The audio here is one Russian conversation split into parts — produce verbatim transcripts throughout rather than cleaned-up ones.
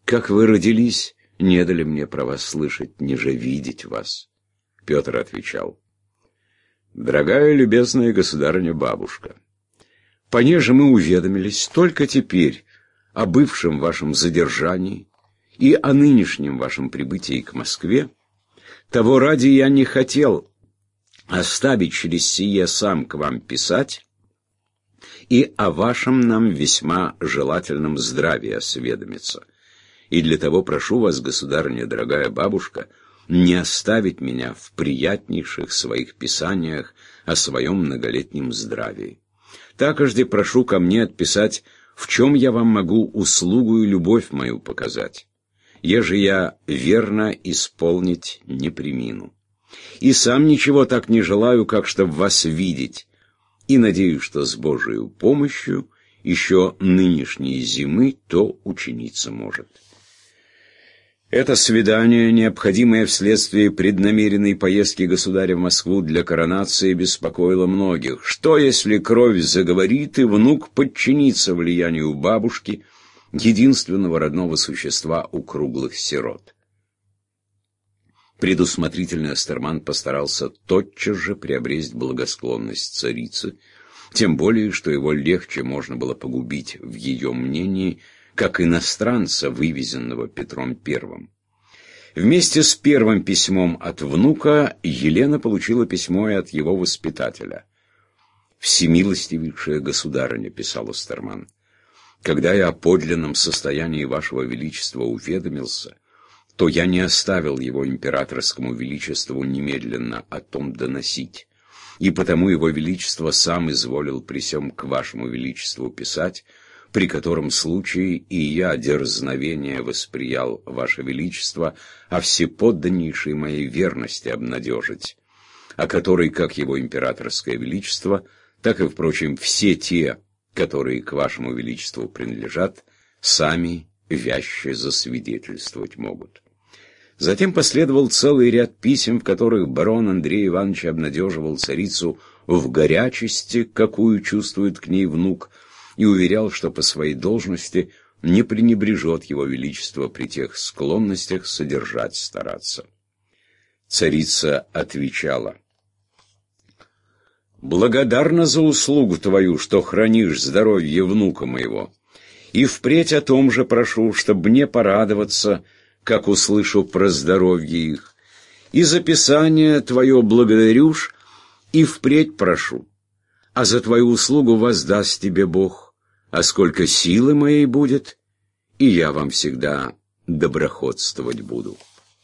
как вы родились, не дали мне про вас слышать, ниже видеть вас. Петр отвечал: дорогая любезная государыня-бабушка, понеже мы уведомились только теперь о бывшем вашем задержании и о нынешнем вашем прибытии к Москве, того ради я не хотел оставить через сие сам к вам писать и о вашем нам весьма желательном здравии осведомиться. И для того прошу вас, государыня, дорогая бабушка, не оставить меня в приятнейших своих писаниях о своем многолетнем здравии. Такожде прошу ко мне отписать, в чем я вам могу услугу и любовь мою показать, еже я верно исполнить не премину. И сам ничего так не желаю, как чтоб вас видеть, и надеюсь, что с Божией помощью еще нынешней зимы то учиниться может. Это свидание, необходимое вследствие преднамеренной поездки государя в Москву для коронации, беспокоило многих. Что, если кровь заговорит, и внук подчинится влиянию бабушки, единственного родного существа у круглых сирот? Предусмотрительный Астерман постарался тотчас же приобрести благосклонность царицы, тем более, что его легче можно было погубить в ее мнении, как иностранца, вывезенного Петром Первым. Вместе с первым письмом от внука Елена получила письмо и от его воспитателя. «Всемилостивейшая государыня», — писал Астерман, — «когда я о подлинном состоянии вашего величества уведомился, то я не оставил его императорскому величеству немедленно о том доносить, и потому его величество сам изволил при сём к вашему величеству писать, при котором случае и я дерзновение восприял ваше величество о всеподданнейшей моей верности обнадежить, о которой как его императорское величество, так и, впрочем, все те, которые к вашему величеству принадлежат, сами вяще засвидетельствовать могут». Затем последовал целый ряд писем, в которых барон Андрей Иванович обнадеживал царицу в горячести, какую чувствует к ней внук, и уверял, что по своей должности не пренебрежет его величество при тех склонностях содержать стараться. Царица отвечала: «Благодарна за услугу твою, что хранишь здоровье внука моего, и впредь о том же прошу, чтобы мне порадоваться, как услышу про здоровье их, и за писание твое благодарюшь, и впредь прошу, а за твою услугу воздаст тебе Бог, а сколько силы моей будет, и я вам всегда доброходствовать буду».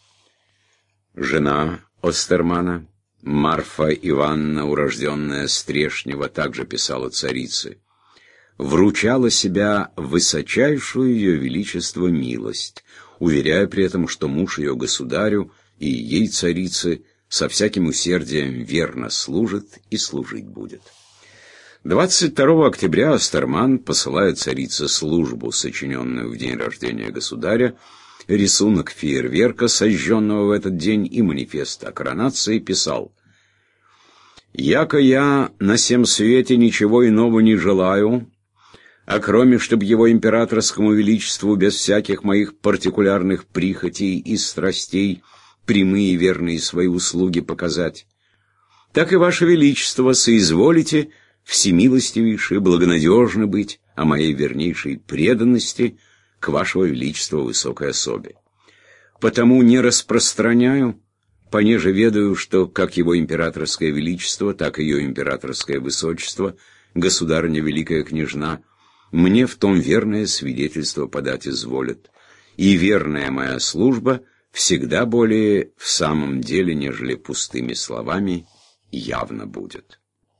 Жена Астермана, Марфа Ивановна, урожденная Стрешнева, также писала царице: «Вручала себя высочайшую ее величество милость, уверяя при этом, что муж ее государю и ей, царице, со всяким усердием верно служит и служить будет». двадцать второго октября Астерман посылает царице службу, сочиненную в день рождения государя, рисунок фейерверка, сожженного в этот день, и манифест о коронации, писал: «Яко я на сем свете ничего иного не желаю, а кроме, чтобы его императорскому величеству без всяких моих партикулярных прихотей и страстей прямые и верные свои услуги показать, так и ваше величество соизволите всемилостивейше, благонадежно быть о моей вернейшей преданности к вашего величества высокой особе. Потому не распространяю, понеже ведаю, что как его императорское величество, так и ее императорское высочество, государыня великая княжна, мне в том верное свидетельство подать изволят, и верная моя служба всегда более в самом деле, нежели пустыми словами, явно будет».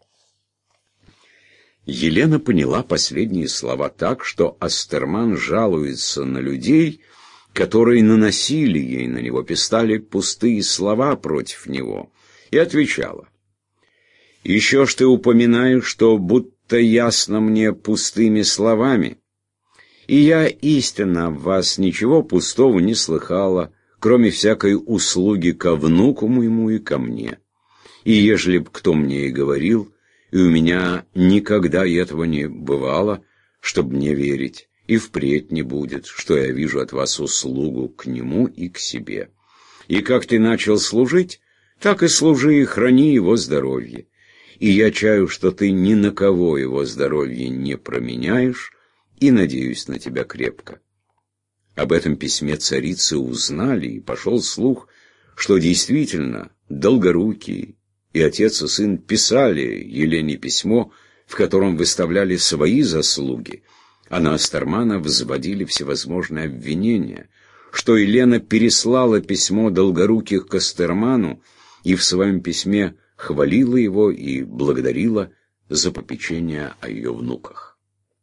Елена поняла последние слова так, что Астерман жалуется на людей, которые наносили ей на него, писали пустые слова против него, и отвечала: «Еще ж ты упоминаешь, что будто ясно мне пустыми словами, и я истинно в вас ничего пустого не слыхала, кроме всякой услуги ко внуку моему и ко мне. И ежели б кто мне и говорил, и у меня никогда этого не бывало, чтоб мне верить, и впредь не будет, что я вижу от вас услугу к нему и к себе. И как ты начал служить, так и служи и храни его здоровье. И я чаю, что ты ни на кого его здоровье не променяешь, и надеюсь на тебя крепко». Об этом письме царицы узнали, и пошел слух, что действительно Долгорукий и отец и сын писали Елене письмо, в котором выставляли свои заслуги, а на Остермана взводили всевозможные обвинения, что Елена переслала письмо Долгоруких к Остерману и в своем письме хвалила его и благодарила за попечение о ее внуках.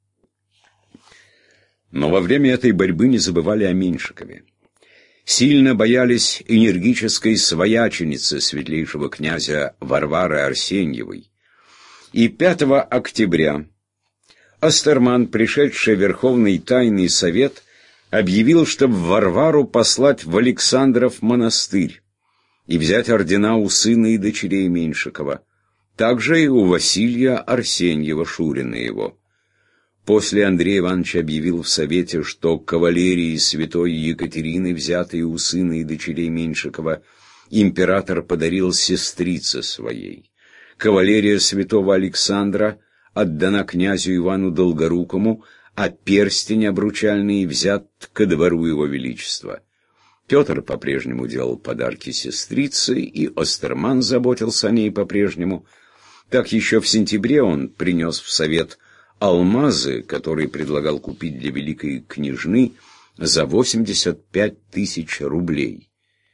Но во время этой борьбы не забывали о Меньшикове. Сильно боялись энергической свояченицы светлейшего князя Варвары Арсеньевой. И пятого октября Остерман, пришедший в Верховный Тайный Совет, объявил, чтобы Варвару послать в Александров монастырь и взять ордена у сына и дочерей Меньшикова, также и у Василия Арсеньева, шурина его. После Андрей Иванович объявил в Совете, что кавалерии святой Екатерины, взятые у сына и дочерей Меньшикова, император подарил сестрице своей. Кавалерия святого Александра отдана князю Ивану Долгорукому, а перстень обручальный взят ко двору его величества. Петр по-прежнему делал подарки сестрице, и Остерман заботился о ней по-прежнему. Так еще в сентябре он принес в Совет алмазы, которые предлагал купить для великой княжны за восемьдесят пять тысяч рублей.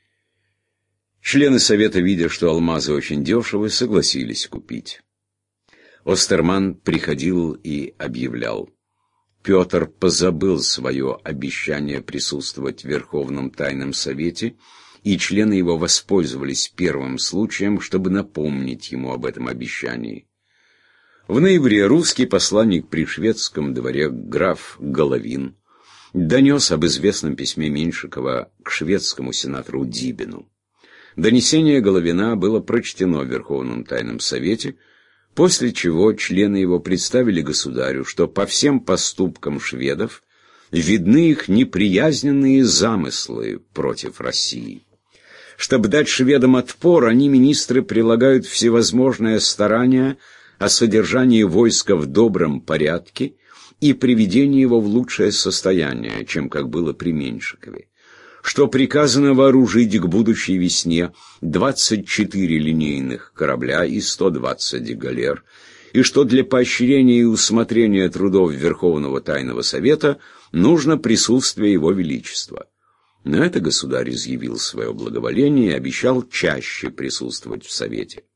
Члены Совета, видя, что алмазы очень дешевы, согласились купить. Остерман приходил и объявлял: Петр позабыл свое обещание присутствовать в Верховном Тайном Совете, и члены его воспользовались первым случаем, чтобы напомнить ему об этом обещании. В ноябре русский посланник при шведском дворе граф Головин донес об известном письме Меньшикова к шведскому сенатору Дибину. Донесение Головина было прочтено в Верховном Тайном Совете, после чего члены его представили государю, что по всем поступкам шведов видны их неприязненные замыслы против России. Чтобы дать шведам отпор, они, министры, прилагают всевозможные старания о содержании войска в добром порядке и приведении его в лучшее состояние, чем как было при Меньшикове. Что приказано вооружить к будущей весне двадцать четыре линейных корабля и сто двадцать галер, и что для поощрения и усмотрения трудов Верховного Тайного Совета нужно присутствие Его Величества. На это государь изъявил свое благоволение и обещал чаще присутствовать в Совете.